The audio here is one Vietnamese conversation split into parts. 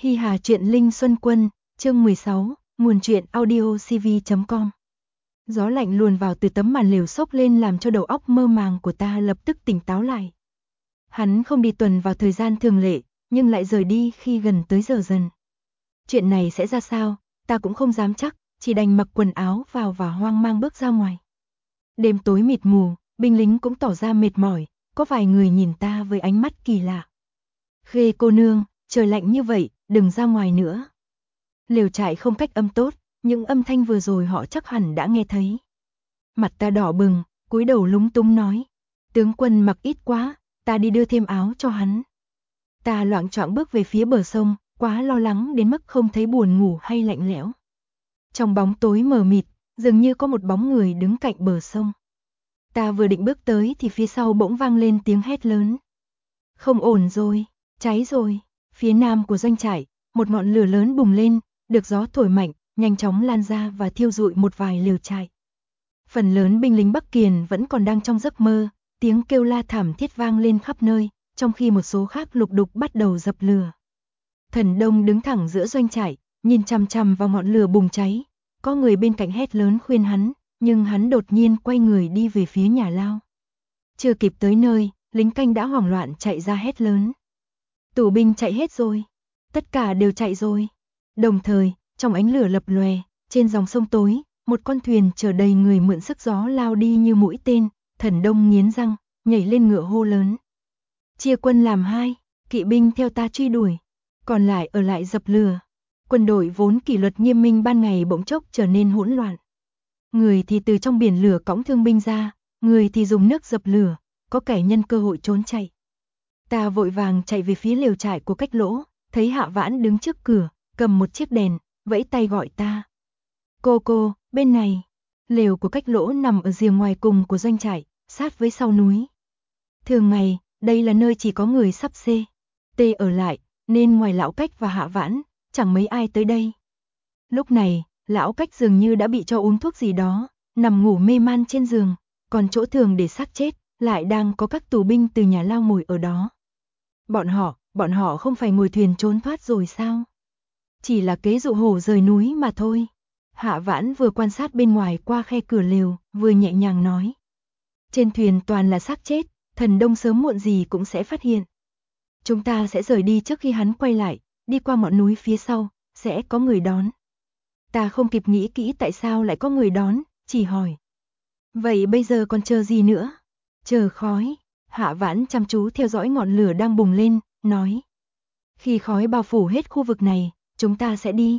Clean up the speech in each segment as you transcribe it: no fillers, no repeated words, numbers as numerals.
Hi Hà truyện Linh Xuân Quân, chương 16, nguồn truyện audio cv.com. Gió lạnh luồn vào từ tấm màn lều xốc lên làm cho đầu óc mơ màng của ta lập tức tỉnh táo lại. Hắn không đi tuần vào thời gian thường lệ, nhưng lại rời đi khi gần tới giờ dần. Chuyện này sẽ ra sao, ta cũng không dám chắc, chỉ đành mặc quần áo vào và hoang mang bước ra ngoài. Đêm tối mịt mù, binh lính cũng tỏ ra mệt mỏi, có vài người nhìn ta với ánh mắt kỳ lạ. Khê cô nương, trời lạnh như vậy, đừng ra ngoài nữa. Lều trại không cách âm tốt, những âm thanh vừa rồi họ chắc hẳn đã nghe thấy. Mặt ta đỏ bừng, cúi đầu lúng túng nói. Tướng quân mặc ít quá, ta đi đưa thêm áo cho hắn. Ta loạng choạng bước về phía bờ sông, quá lo lắng đến mức không thấy buồn ngủ hay lạnh lẽo. Trong bóng tối mờ mịt, dường như có một bóng người đứng cạnh bờ sông. Ta vừa định bước tới thì phía sau bỗng vang lên tiếng hét lớn. Không ổn rồi, cháy rồi. Phía nam của doanh trại, một ngọn lửa lớn bùng lên, được gió thổi mạnh, nhanh chóng lan ra và thiêu rụi một vài lều trại. Phần lớn binh lính Bắc Kiền vẫn còn đang trong giấc mơ, tiếng kêu la thảm thiết vang lên khắp nơi, trong khi một số khác lục đục bắt đầu dập lửa. Thần Đông đứng thẳng giữa doanh trại, nhìn chằm chằm vào ngọn lửa bùng cháy. Có người bên cạnh hét lớn khuyên hắn, nhưng hắn đột nhiên quay người đi về phía nhà lao. Chưa kịp tới nơi, lính canh đã hoảng loạn chạy ra hét lớn. Tù binh chạy hết rồi. Tất cả đều chạy rồi. Đồng thời, trong ánh lửa lập lòe, trên dòng sông tối, một con thuyền chở đầy người mượn sức gió lao đi như mũi tên. Thần Đông nghiến răng, nhảy lên ngựa hô lớn. Chia quân làm hai, kỵ binh theo ta truy đuổi, còn lại ở lại dập lửa. Quân đội vốn kỷ luật nghiêm minh ban ngày bỗng chốc trở nên hỗn loạn. Người thì từ trong biển lửa cõng thương binh ra, người thì dùng nước dập lửa, có kẻ nhân cơ hội trốn chạy. Ta vội vàng chạy về phía lều trại của Cách Lỗ, thấy Hạ Vãn đứng trước cửa, cầm một chiếc đèn, vẫy tay gọi ta. Cô, bên này. Lều của Cách Lỗ nằm ở rìa ngoài cùng của doanh trại, sát với sau núi. Thường ngày, đây là nơi chỉ có người sắp xê tê ở lại, nên ngoài lão Cách và Hạ Vãn, chẳng mấy ai tới đây. Lúc này, lão Cách dường như đã bị cho uống thuốc gì đó, nằm ngủ mê man trên giường, còn chỗ thường để xác chết, lại đang có các tù binh từ nhà lao ngồi ở đó. Bọn họ không phải ngồi thuyền trốn thoát rồi sao? Chỉ là kế dụ hổ rời núi mà thôi. Hạ Vãn vừa quan sát bên ngoài qua khe cửa lều, vừa nhẹ nhàng nói. Trên thuyền toàn là xác chết, Thần Đông sớm muộn gì cũng sẽ phát hiện. Chúng ta sẽ rời đi trước khi hắn quay lại, đi qua ngọn núi phía sau, sẽ có người đón. Ta không kịp nghĩ kỹ tại sao lại có người đón, chỉ hỏi. Vậy bây giờ còn chờ gì nữa? Chờ khói. Hạ Vãn chăm chú theo dõi ngọn lửa đang bùng lên, nói. Khi khói bao phủ hết khu vực này, chúng ta sẽ đi.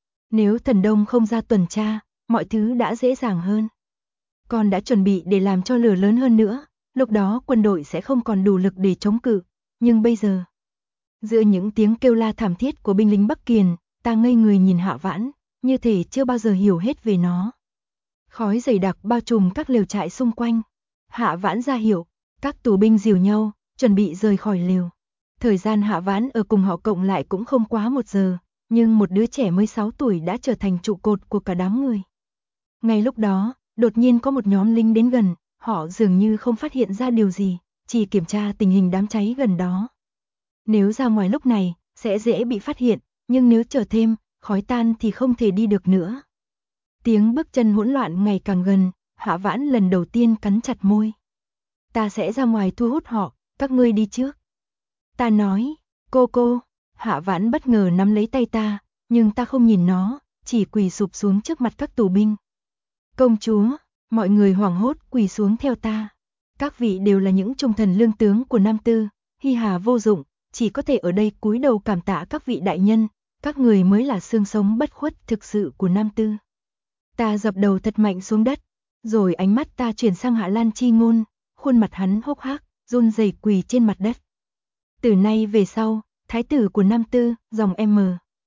Nếu Thần Đông không ra tuần tra, mọi thứ đã dễ dàng hơn. Con đã chuẩn bị để làm cho lửa lớn hơn nữa, lúc đó quân đội sẽ không còn đủ lực để chống cự. Nhưng bây giờ, giữa những tiếng kêu la thảm thiết của binh lính Bắc Kiền, ta ngây người nhìn Hạ Vãn, như thể chưa bao giờ hiểu hết về nó. Khói dày đặc bao trùm các lều trại xung quanh. Hạ Vãn ra hiệu, các tù binh dìu nhau, chuẩn bị rời khỏi lều. Thời gian Hạ Vãn ở cùng họ cộng lại cũng không quá 1 giờ, nhưng một đứa trẻ mới 6 tuổi đã trở thành trụ cột của cả đám người. Ngay lúc đó, đột nhiên có một nhóm lính đến gần, họ dường như không phát hiện ra điều gì, chỉ kiểm tra tình hình đám cháy gần đó. Nếu ra ngoài lúc này, sẽ dễ bị phát hiện, nhưng nếu chờ thêm, khói tan thì không thể đi được nữa. Tiếng bước chân hỗn loạn ngày càng gần, Hạ Vãn lần đầu tiên cắn chặt môi. Ta sẽ ra ngoài thu hút họ, các ngươi đi trước. Ta nói, cô. Hạ Vãn bất ngờ nắm lấy tay ta, nhưng ta không nhìn nó, chỉ quỳ sụp xuống trước mặt các tù binh. Công chúa, mọi người hoảng hốt quỳ xuống theo ta. Các vị đều là những trung thần lương tướng của Nam Tư, Hi Hà vô dụng, chỉ có thể ở đây cúi đầu cảm tạ các vị đại nhân, các người mới là xương sống bất khuất thực sự của Nam Tư. Ta dập đầu thật mạnh xuống đất, rồi ánh mắt ta chuyển sang Hạ Lan Chi Ngôn, khuôn mặt hắn hốc hác, run rẩy quỳ trên mặt đất. Từ nay về sau, thái tử của Nam Tư, dòng M.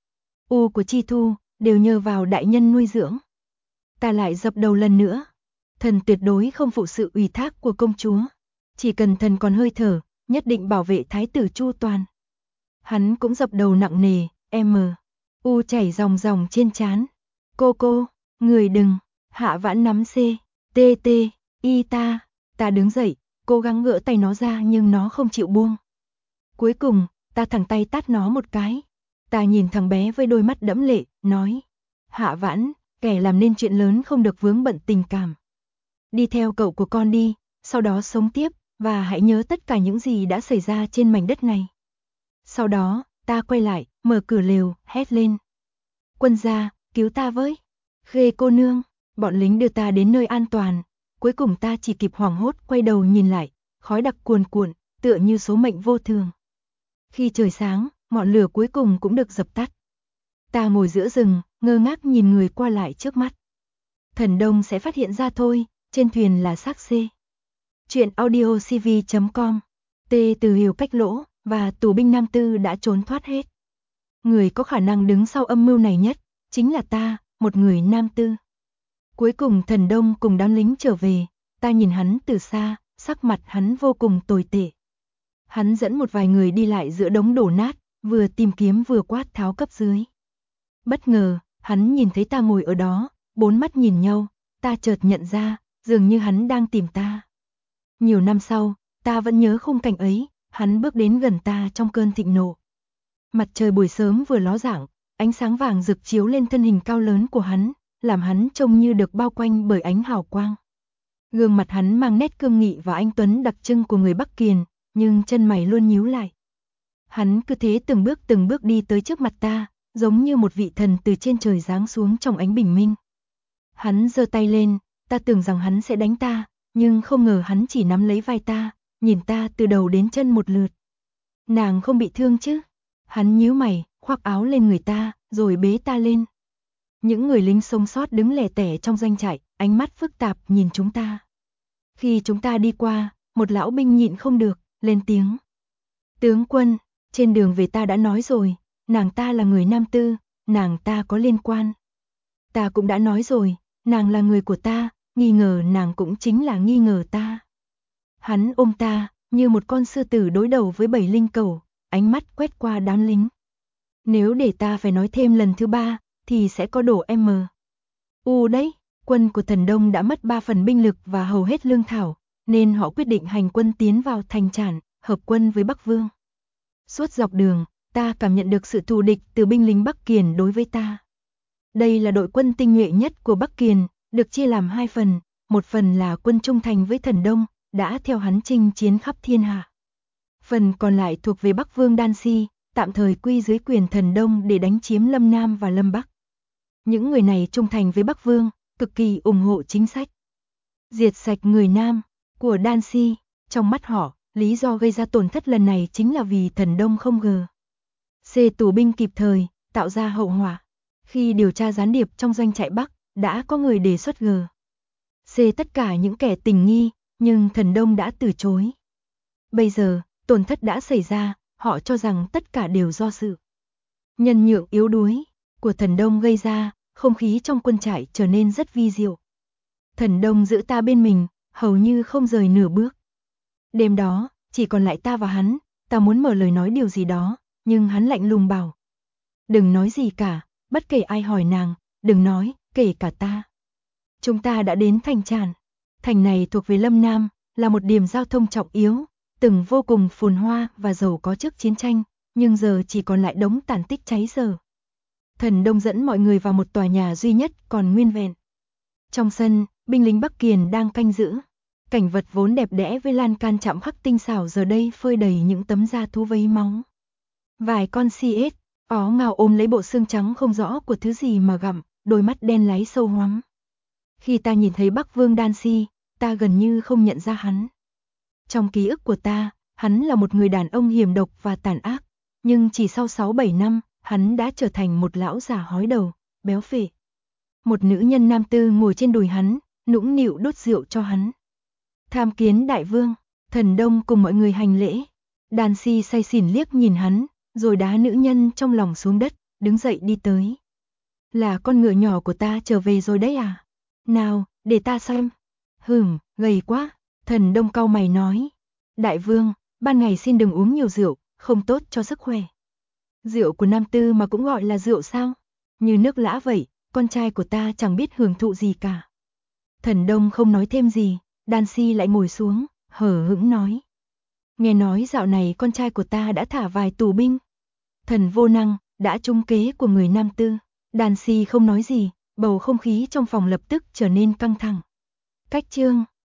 U của Chi Thu, đều nhờ vào đại nhân nuôi dưỡng. Ta lại dập đầu lần nữa. Thần tuyệt đối không phụ sự ủy thác của công chúa. Chỉ cần thần còn hơi thở, nhất định bảo vệ thái tử chu toàn. Hắn cũng dập đầu nặng nề, M. U chảy ròng ròng trên trán. Cô, người đừng. Hạ Vãn nắm C. T. I ta. Ta đứng dậy, cố gắng gỡ tay nó ra nhưng nó không chịu buông. Cuối cùng, ta thẳng tay tát nó một cái. Ta nhìn thằng bé với đôi mắt đẫm lệ, nói. Hạ Vãn, kẻ làm nên chuyện lớn không được vướng bận tình cảm. Đi theo cậu của con đi, sau đó sống tiếp, và hãy nhớ tất cả những gì đã xảy ra trên mảnh đất này. Sau đó, ta quay lại, mở cửa lều, hét lên. Quân gia, cứu ta với. Khê cô nương, bọn lính đưa ta đến nơi an toàn. Cuối cùng ta chỉ kịp hoảng hốt quay đầu nhìn lại, khói đặc cuồn cuộn, tựa như số mệnh vô thường. Khi trời sáng, ngọn lửa cuối cùng cũng được dập tắt. Ta ngồi giữa rừng, ngơ ngác nhìn người qua lại trước mắt. Thần Đông sẽ phát hiện ra thôi, trên thuyền là xác C. Chuyện audiocv.com. T từ Hiểu Cách Lỗ và tù binh Nam Tư đã trốn thoát hết. Người có khả năng đứng sau âm mưu này nhất chính là ta, một người Nam Tư. Cuối cùng Thần Đông cùng đám lính trở về, ta nhìn hắn từ xa, sắc mặt hắn vô cùng tồi tệ. Hắn dẫn một vài người đi lại giữa đống đổ nát, vừa tìm kiếm vừa quát tháo cấp dưới. Bất ngờ, hắn nhìn thấy ta ngồi ở đó, bốn mắt nhìn nhau, ta chợt nhận ra, dường như hắn đang tìm ta. Nhiều năm sau, ta vẫn nhớ khung cảnh ấy, hắn bước đến gần ta trong cơn thịnh nộ. Mặt trời buổi sớm vừa ló dạng, ánh sáng vàng rực chiếu lên thân hình cao lớn của hắn, làm hắn trông như được bao quanh bởi ánh hào quang. Gương mặt hắn mang nét cương nghị và anh tuấn đặc trưng của người Bắc Kiền, nhưng chân mày luôn nhíu lại. Hắn cứ thế từng bước đi tới trước mặt ta, giống như một vị thần từ trên trời giáng xuống trong ánh bình minh. Hắn giơ tay lên, ta tưởng rằng hắn sẽ đánh ta, nhưng không ngờ hắn chỉ nắm lấy vai ta, nhìn ta từ đầu đến chân một lượt. Nàng không bị thương chứ? Hắn nhíu mày, khoác áo lên người ta, rồi bế ta lên. Những người lính sống sót đứng lẻ tẻ trong doanh trại, ánh mắt phức tạp nhìn chúng ta. Khi chúng ta đi qua, một lão binh nhịn không được, lên tiếng. Tướng quân, trên đường về ta đã nói rồi, nàng ta là người Nam Tư, nàng ta có liên quan. Ta cũng đã nói rồi, nàng là người của ta, nghi ngờ nàng cũng chính là nghi ngờ ta. Hắn ôm ta, như một con sư tử đối đầu với bầy linh cẩu, ánh mắt quét qua đám lính. Nếu để ta phải nói thêm lần thứ ba, thì sẽ có đổ M. Đấy, quân của Thần Đông đã mất 3 phần binh lực và hầu hết lương thảo, nên họ quyết định hành quân tiến vào thành Trản, hợp quân với Bắc Vương. Suốt dọc đường, ta cảm nhận được sự thù địch từ binh lính Bắc Kiền đối với ta. Đây là đội quân tinh nhuệ nhất của Bắc Kiền, được chia làm 2 phần, một phần là quân trung thành với Thần Đông, đã theo hắn chinh chiến khắp thiên hạ. Phần còn lại thuộc về Bắc Vương Đan Si, tạm thời quy dưới quyền Thần Đông để đánh chiếm Lâm Nam và Lâm Bắc. Những người này trung thành với Bắc Vương, cực kỳ ủng hộ chính sách diệt sạch người Nam của Đan Si. Trong mắt họ, lý do gây ra tổn thất lần này chính là vì Thần Đông không C tù binh kịp thời, tạo ra hậu họa. Khi điều tra gián điệp trong doanh trại Bắc, đã có người đề xuất C tất cả những kẻ tình nghi, nhưng Thần Đông đã từ chối. Bây giờ, tổn thất đã xảy ra, họ cho rằng tất cả đều do sự nhân nhượng yếu đuối của Thần Đông gây ra, không khí trong quân trại trở nên rất vi diệu. Thần Đông giữ ta bên mình, hầu như không rời nửa bước. Đêm đó, chỉ còn lại ta và hắn, ta muốn mở lời nói điều gì đó, nhưng hắn lạnh lùng bảo. Đừng nói gì cả, bất kể ai hỏi nàng, đừng nói, kể cả ta. Chúng ta đã đến thành Trản. Thành này thuộc về Lâm Nam, là một điểm giao thông trọng yếu, từng vô cùng phồn hoa và giàu có trước chiến tranh, nhưng giờ chỉ còn lại đống tàn tích cháy dở. Thần Đông dẫn mọi người vào một tòa nhà duy nhất còn nguyên vẹn. Trong sân, binh lính Bắc Kiền đang canh giữ. Cảnh vật vốn đẹp đẽ với lan can chạm khắc tinh xảo giờ đây phơi đầy những tấm da thú vấy máu. Vài con CS, ó ngao ôm lấy bộ xương trắng không rõ của thứ gì mà gặm, đôi mắt đen láy sâu hoắm. Khi ta nhìn thấy Bắc Vương Đan Si, ta gần như không nhận ra hắn. Trong ký ức của ta, hắn là một người đàn ông hiểm độc và tàn ác, nhưng chỉ sau 6-7 năm, hắn đã trở thành một lão già hói đầu, béo phệ. Một nữ nhân Nam Tư ngồi trên đùi hắn, nũng nịu đốt rượu cho hắn. Tham kiến đại vương, Thần Đông cùng mọi người hành lễ. Đan Si say xỉn liếc nhìn hắn, rồi đá nữ nhân trong lòng xuống đất, đứng dậy đi tới. Là con ngựa nhỏ của ta trở về rồi đấy à? Nào, để ta xem. Gầy quá, Thần Đông cau mày nói. Đại vương, ban ngày xin đừng uống nhiều rượu, không tốt cho sức khỏe. Rượu của Nam Tư mà cũng gọi là rượu sao? Như nước lã vậy, con trai của ta chẳng biết hưởng thụ gì cả. Thần Đông không nói thêm gì, Đan Si lại ngồi xuống, hờ hững nói. Nghe nói dạo này con trai của ta đã thả vài tù binh. Thần vô năng, đã trúng kế của người nam tư. Đàn Si không nói gì, bầu không khí trong phòng lập tức trở nên căng thẳng. Cách chương